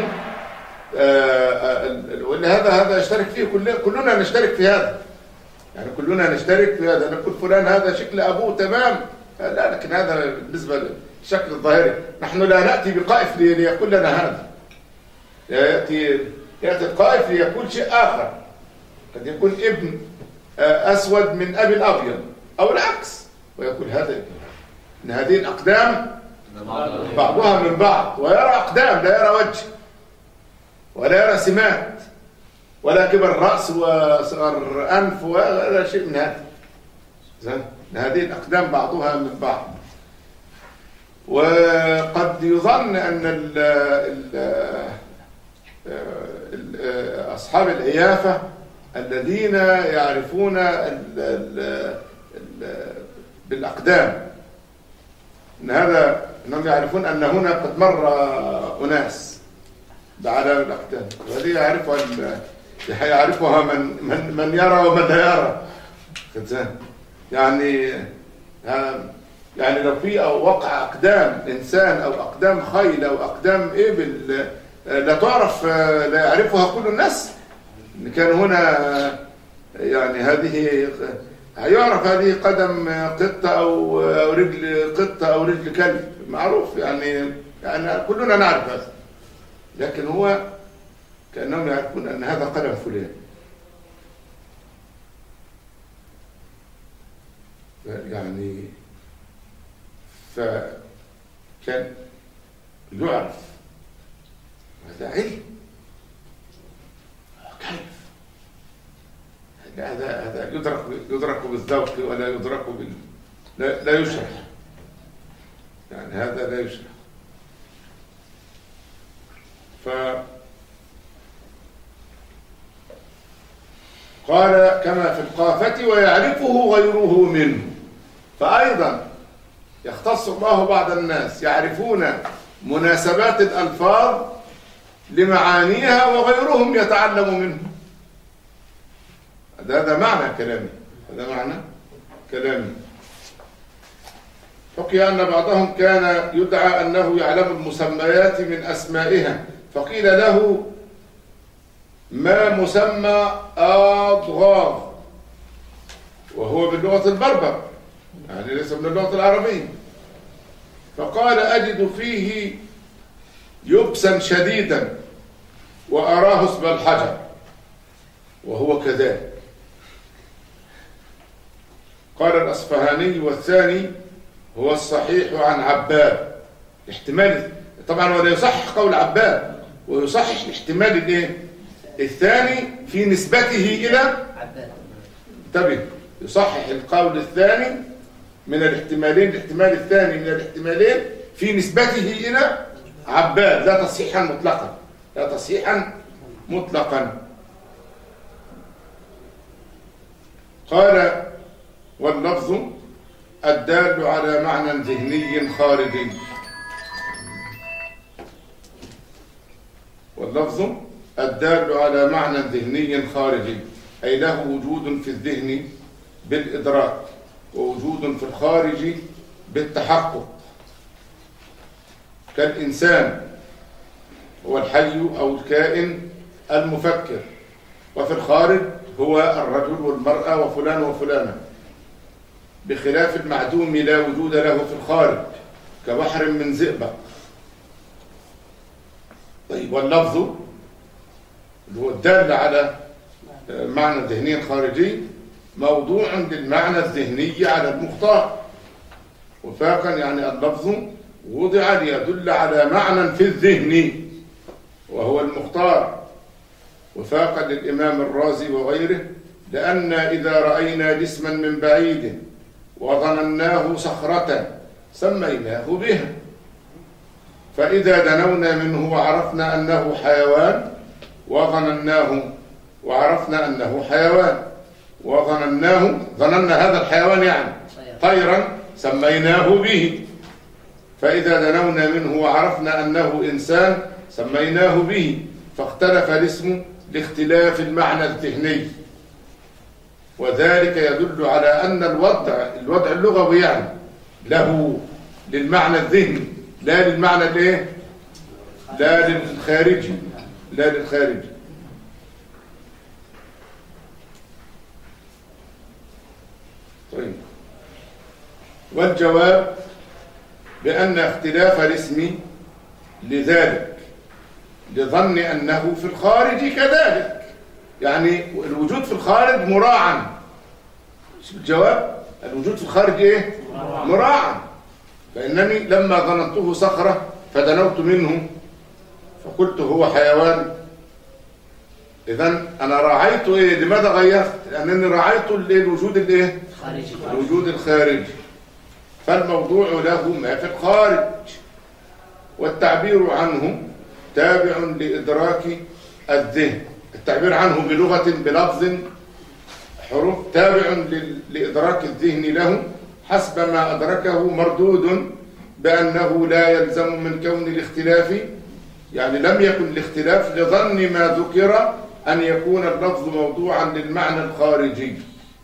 Speaker 2: ولهذا هذا يشترك فيه كلنا، كلنا نشترك في هذا، يعني كلنا نشترك في هذا. نقول فلان هذا شكل أبوه تمام، لا، لكن هذا بالنسبة للشكل الظاهري. نحن لا نأتي بقائف ليقول لنا هذا، يأتي يأتي القائف ليقول شيء آخر. قد يكون ابن أسود من أبي الأبيض أو العكس، ويقول هذا إن هذه الأقدام بعضها من بعض، ويرى أقدام لا يرى وجه ولا يرى سمات ولا كبر رأس وصغر أنف ولا شيء من هذا. هذه الأقدام بعضها من بعض. وقد يظن أن ال ال أصحاب العيافة الذين يعرفون ال ال ال بالأقدام إن هذا أنهم يعرفون أن هنا قد مر أناس بعلام الأقدام، وهذه يعرفها يعرفها من من من يرى ومن لا يرى. يعني يعني لو في أو وقع أقدام إنسان أو أقدام خيل أو أقدام إبل لا تعرف، لا يعرفها كل الناس. إن كان هنا يعني هذه يعرف هذه قدم قطة أو رجل قطة أو رجل كلب، معروف يعني، يعني كلنا نعرف هذا. لكن هو كأنهم يعرفون أن هذا قدم فلان. يعني فكان يعرف هذا علم. كيف هذا هذا يدرك يدرك بالذوق ولا يدرك بال لا, لا يشرح، يعني هذا لا يشرح. ف قال كما في القافة ويعرفه غيره منه. فأيضا يختص الله بعض الناس يعرفون مناسبات الألفاظ لمعانيها وغيرهم يتعلم منه. هذا معنى كلامي، هذا معنى كلامي. حكي أن بعضهم كان يدعى أنه يعلم المسميات من أسمائها، فقيل له ما مسمى أضغاث، وهو باللغة البربر يعني ليس من اللغة العربية. فقال أجد فيه يبسا شديدا وأراه اسم الحجر، وهو كذلك. قال الأصفهاني: والثاني هو الصحيح عن عباد. احتمال طبعا، ولا يصحح قول عباد ويصحح الاحتمال الايه الثاني في نسبته إلى عباد. انتبه، يصحح القول الثاني من الاحتمالين، الاحتمال الثاني من الاحتمالين في نسبته إلى عباد، لا تصحيحا مطلقا، لا تصحيحا مطلقا. قال: واللفظ الدال على معنى ذهني خارجي. واللفظ الدال على معنى ذهني خارجي، أي له وجود في الذهن بالإدراك ووجود في الخارج بالتحقق، كالإنسان هو الحي أو الكائن المفكر، وفي الخارج هو الرجل والمرأة وفلان وفلانة، بخلاف المعدوم لا وجود له في الخارج كبحر من زئبق. طيب، واللفظ اللي هو الدال على معنى ذهني خارجي موضوع للمعنى الذهني على المختار، وفاقا يعني اللفظ وضع ليدل على معنى في الذهن وهو المختار، وفاقا للإمام الرازي وغيره: لأن إذا رأينا جسما من بعيد وظنناه صخرة سميناه بها، فإذا دنونا منه وعرفنا أنه حيوان وظنناه وعرفنا أنه حيوان وظنناه ظننا هذا الحيوان يعني طيرا سميناه به، فإذا دنونا منه وعرفنا أنه إنسان سميناه به، فاختلف الاسم لاختلاف المعنى الذهني، وذلك يدل على أن الوضع الوضع اللغوي يعني له للمعنى الذهني لا للمعنى الايه لا للخارجي لا للخارجي. طيب، والجواب بأن اختلاف الاسم لذلك لظن أنه في الخارج كذلك، يعني الوجود في الخارج مراعا. الجواب الوجود في الخارج ايه مراعا، فإنني لما ظننته صخرة فدنوت منه فقلت هو حيوان، إذن أنا راعيت إيه؟ لماذا غيرت؟ لأنني راعيت الوجود الإيه؟ الوجود الخارجي، فالموضوع له ما في الخارج، والتعبير عنه تابع لإدراك الذهن. التعبير عنه بلغة بلفظ حروف تابع لإدراك الذهن له حسب ما أدركه، مردود بأنه لا يلزم من كون الاختلاف، يعني لم يكن الاختلاف لظن ما ذكر أن يكون اللفظ موضوعا للمعنى الخارجي.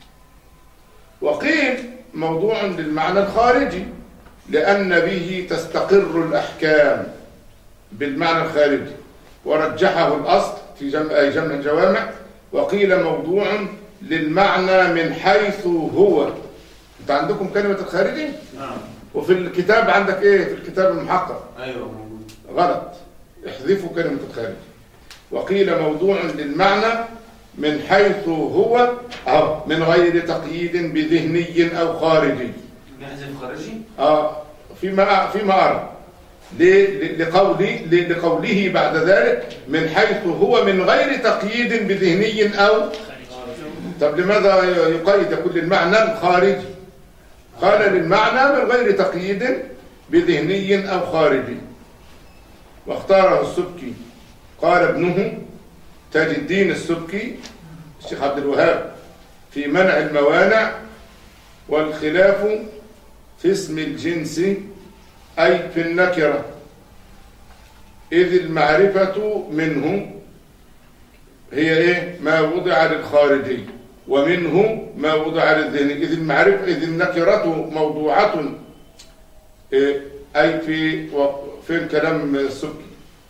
Speaker 2: وقيل موضوع للمعنى الخارجي لأن به تستقر الأحكام بالمعنى الخارجي، ورجحه الأصل في جمع, جمع الجوامع. وقيل موضوع للمعنى من حيث هو. انت عندكم كلمة الخارجي؟ نعم. وفي الكتاب عندك ايه في الكتاب المحقق؟ ايوه غلط، احذفوا كلمة الخارجي. وقيل موضوع للمعنى من حيث هو أو من غير تقييد بذهني أو خارجي.
Speaker 3: نحذف خارجي؟
Speaker 2: اه فيما فيما أرى لقولي لقوله بعد ذلك من حيث هو من غير تقييد بذهني أو. طب لماذا يقيد يقول للمعنى الخارجي؟ قال للمعنى من غير تقييد بذهني أو خارجي. واختاره السبكي، قال ابنه تاج الدين السبكي الشيخ عبد الوهاب في منع الموانع: والخلاف في اسم الجنس أي في النكرة، إذ المعرفة منه هي إيه؟ ما وضع للخارجي، ومنه ما وضع للذهني. إذ المعرفة إذ النكرة موضوعة إيه؟ أي في فين كلام السبكي.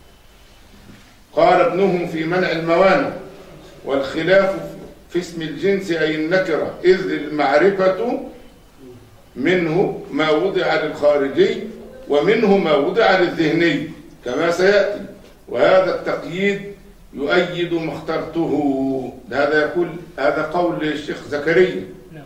Speaker 2: قال ابنه في منع الموانع: والخلاف في اسم الجنس أي النكرة، إذ المعرفة منه ما وضع للخارجي ومنه ما وضع للذهني. كما سيأتي. وهذا التقييد يؤيد ما اخترته. هذا يقول هذا قول الشيخ زكريا.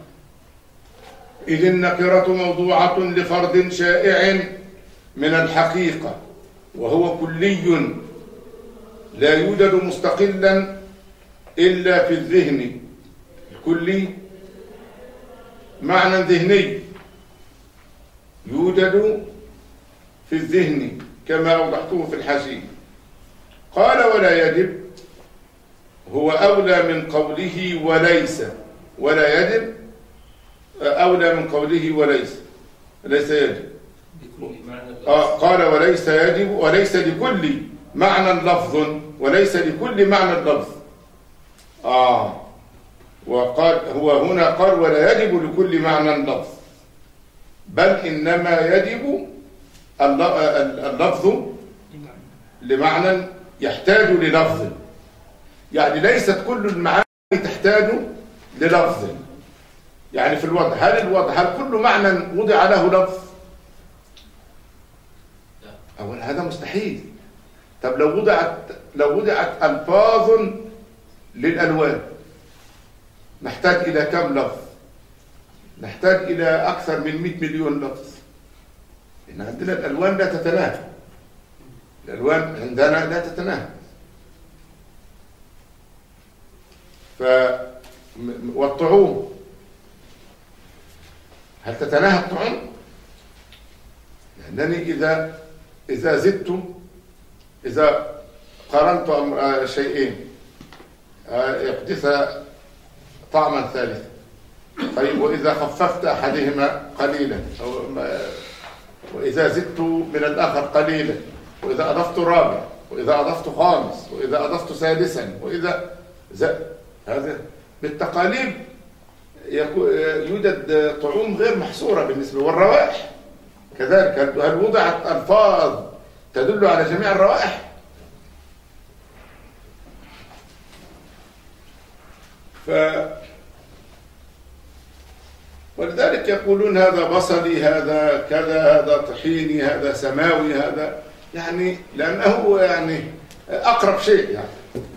Speaker 2: إذ النكرة موضوعة لفرد شائع من الحقيقة وهو كلي لا يوجد مستقلا إلا في الذهن. الكلي معنى ذهني يوجد في الذهن كما أوضحته في الحاشية. قال ولا يجب هو أولى من قوله وليس. ولا يجب أولى من قوله وليس. ليس يجب. آه قال وليس يجب وليس لكل معنى لفظ وليس لكل معنى لفظ. آه وقال هو هنا قال ولا يجب لكل معنى لفظ بل إنما يجب اللفظ لمعنى يحتاج للفظ. يعني ليست كل المعاني تحتاج للفظ. يعني في الوضع هل الوضع هل كل معنى وضع له لفظ؟ أولا هذا مستحيل. طب لو وضعت لو وضعت ألفاظ للألوان نحتاج إلى كم لفظ؟ نحتاج إلى أكثر من مئة مليون لفظ. إن عندنا الألوان لا تتناهى. الألوان عندنا لا تتناهى. ف والطعوم هل تتناهى الطعوم؟ لأنني إذا إذا زدت إذا قارنت شيئين يحدث طعما ثالثا. طيب وإذا خففت أحدهما قليلا أو وإذا زدت من الآخر قليلا وإذا أضفت رابع وإذا أضفت خامس وإذا أضفت سادسا وإذا زاد هذا بالتقاليد يوجد طعوم غير محصورة بالنسبة. والروائح كذلك هل وضعت ألفاظ تدل على جميع الروائح؟ ف ولذلك يقولون هذا بصلي هذا كذا هذا طحيني هذا سماوي هذا يعني لأنه يعني أقرب شيء يعني.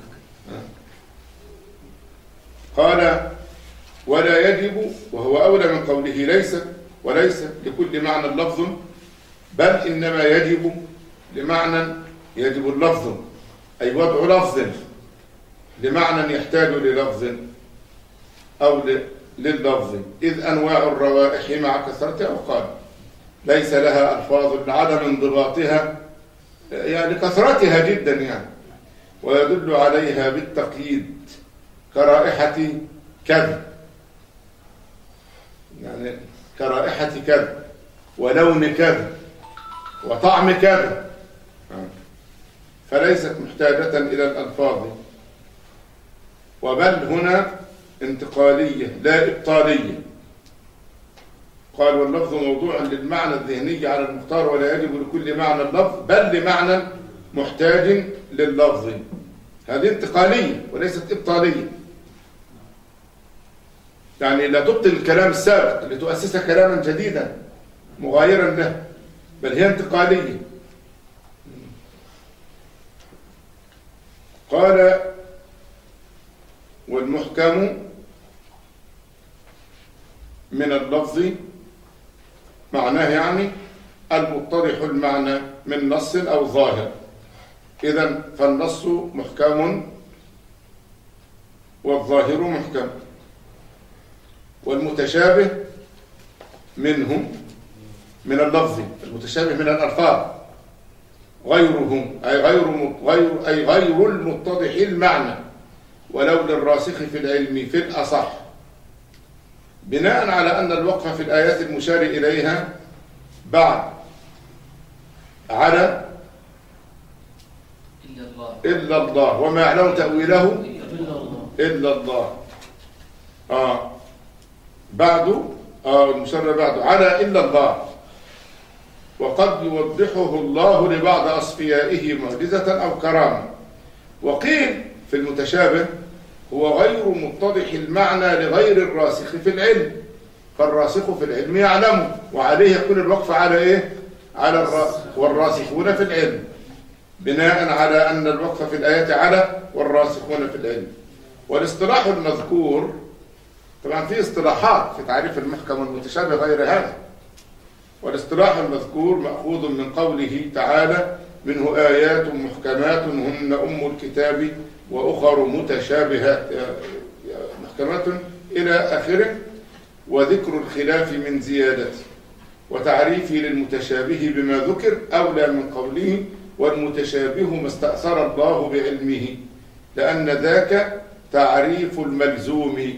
Speaker 2: قال ولا يجب وهو أولى من قوله ليس وليس لكل معنى لفظ بل إنما يجب لمعنى يجب اللفظ أي وضع لفظ لمعنى يحتاج للفظ أو لللفظ إذ أنواع الروائح مع كثرتها. وقال ليس لها ألفاظ لعدم انضباطها يعني كثرتها جدا يعني ويدل عليها بالتقييد كرائحة كذا يعني كرائحة كذا ولون كذا وطعم كذا فليست محتاجة إلى الألفاظ. وبل هنا انتقالية لا إبطالية. قال واللفظ موضوع للمعنى الذهني على المختار ولا يجب لكل معنى اللفظ بل لمعنى محتاج لللفظ. هذه انتقالية وليست إبطالية. يعني لا تبطل الكلام السابق لتؤسس كلاما جديدا مغايرا له بل هي انتقالية. قال والمحكم من اللفظ معناه يعني المتضح المعنى من نص أو ظاهر. إذن فالنص محكم والظاهر محكم والمتشابه منه من اللفظ المتشابه من الألفاظ غيره أي غير غير أي غير المتضح المعنى ولو للراسخ في العلم في الأصح بناء على أن الوقف في الآيات المشار إليها بعد على إلا الله, إلا الله وما يعلم تأويله إلا الله, إلا الله. آه بعد آه المشار بعد على إلا الله وقد يوضحه الله لبعض أصفيائه معجزة أو كرامة. وقيل في المتشابه هو غير متضح المعنى لغير الراسخ في العلم فالراسخ في العلم يعلمه وعليه يكون الوقف على إيه؟ على الراسخ والراسخون في العلم بناء على أن الوقف في الآية على والراسخون في العلم. والاصطلاح المذكور طبعا في اصطلاحات في تعريف المحكم والمتشابه غير هذا، والاصطلاح المذكور مأخوذ من قوله تعالى: منه آيات محكمات هن أم الكتاب وأخر متشابهات، محكمات إلى آخره، وذكر الخلاف من زيادته وتعريفه للمتشابه بما ذكر أولى من قوله: والمتشابه ما استأثر الله بعلمه، لأن ذاك تعريف الملزوم.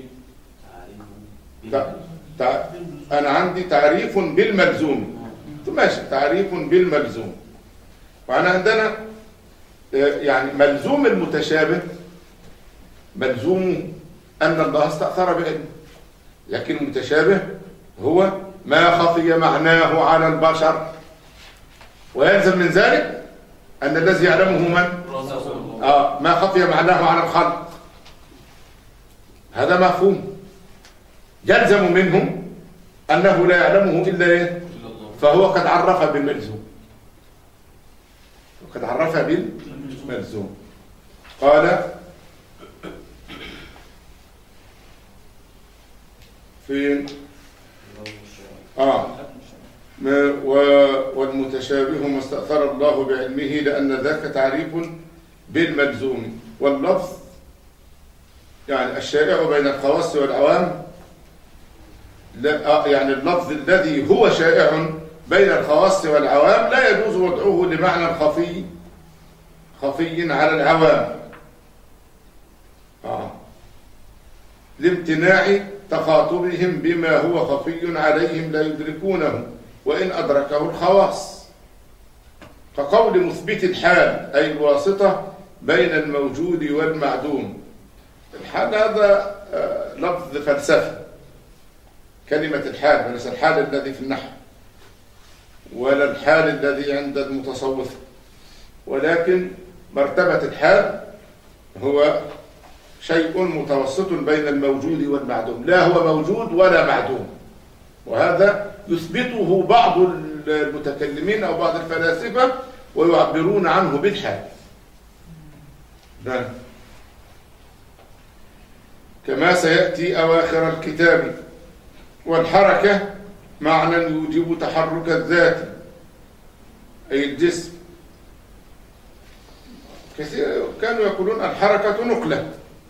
Speaker 2: تع... أنا عندي تعريف بالملزوم، ماشي، تعريف بالملزوم. وأنا عندنا يعني ملزوم المتشابه ملزوم أن الله استأثر بعلمه، لكن المتشابه هو ما خفي معناه على البشر، ويلزم من ذلك أن الذي يعلمه من؟ آه ما خفي معناه على الخلق، هذا مفهوم. يلزم منه أنه لا يعلمه إلا إيه؟ فهو قد عرف بالملزوم، وقد عرف بالملزوم. قال فين؟ آه والمتشابه ما استأثر الله بعلمه لأن ذاك تعريف بالملزوم. واللفظ يعني الشائع بين الخواص والعوام، لا يعني اللفظ الذي هو شائع بين الخواص والعوام لا يجوز وضعه لمعنى خفي خفي على العوام، آه. لامتناع تخاطبهم بما هو خفي عليهم لا يدركونه وإن أدركه الخواص، كقول مثبت الحال أي الواسطة بين الموجود والمعدوم. الحال هذا آه لفظ فلسفي، كلمة الحال ليس الحال الذي في النحو ولا الحال الذي عند المتصوف، ولكن مرتبة الحال هو شيء متوسط بين الموجود والمعدوم، لا هو موجود ولا معدوم. وهذا يثبته بعض المتكلمين أو بعض الفلاسفة ويعبرون عنه بالحال. كما سيأتي أواخر الكتاب. والحركة معنى يوجب تحرك الذات أي الجسم. كثير كانوا يقولون الحركة نقلة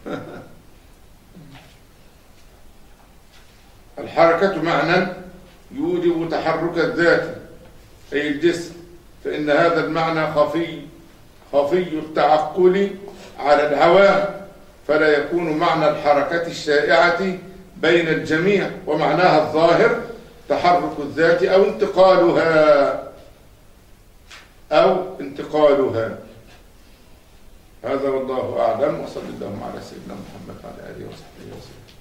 Speaker 2: الحركة معنى يوجب تحرك الذات أي الجسم، فإن هذا المعنى خفي خفي التعقل على العوام، فلا يكون معنى الحركة الشائعة بين الجميع، ومعناها الظاهر تحرك الذات أو انتقالها أو انتقالها. هذا والله أعلم، وصلى اللهم على سيدنا محمد وعلى آله وصحبه وسلم.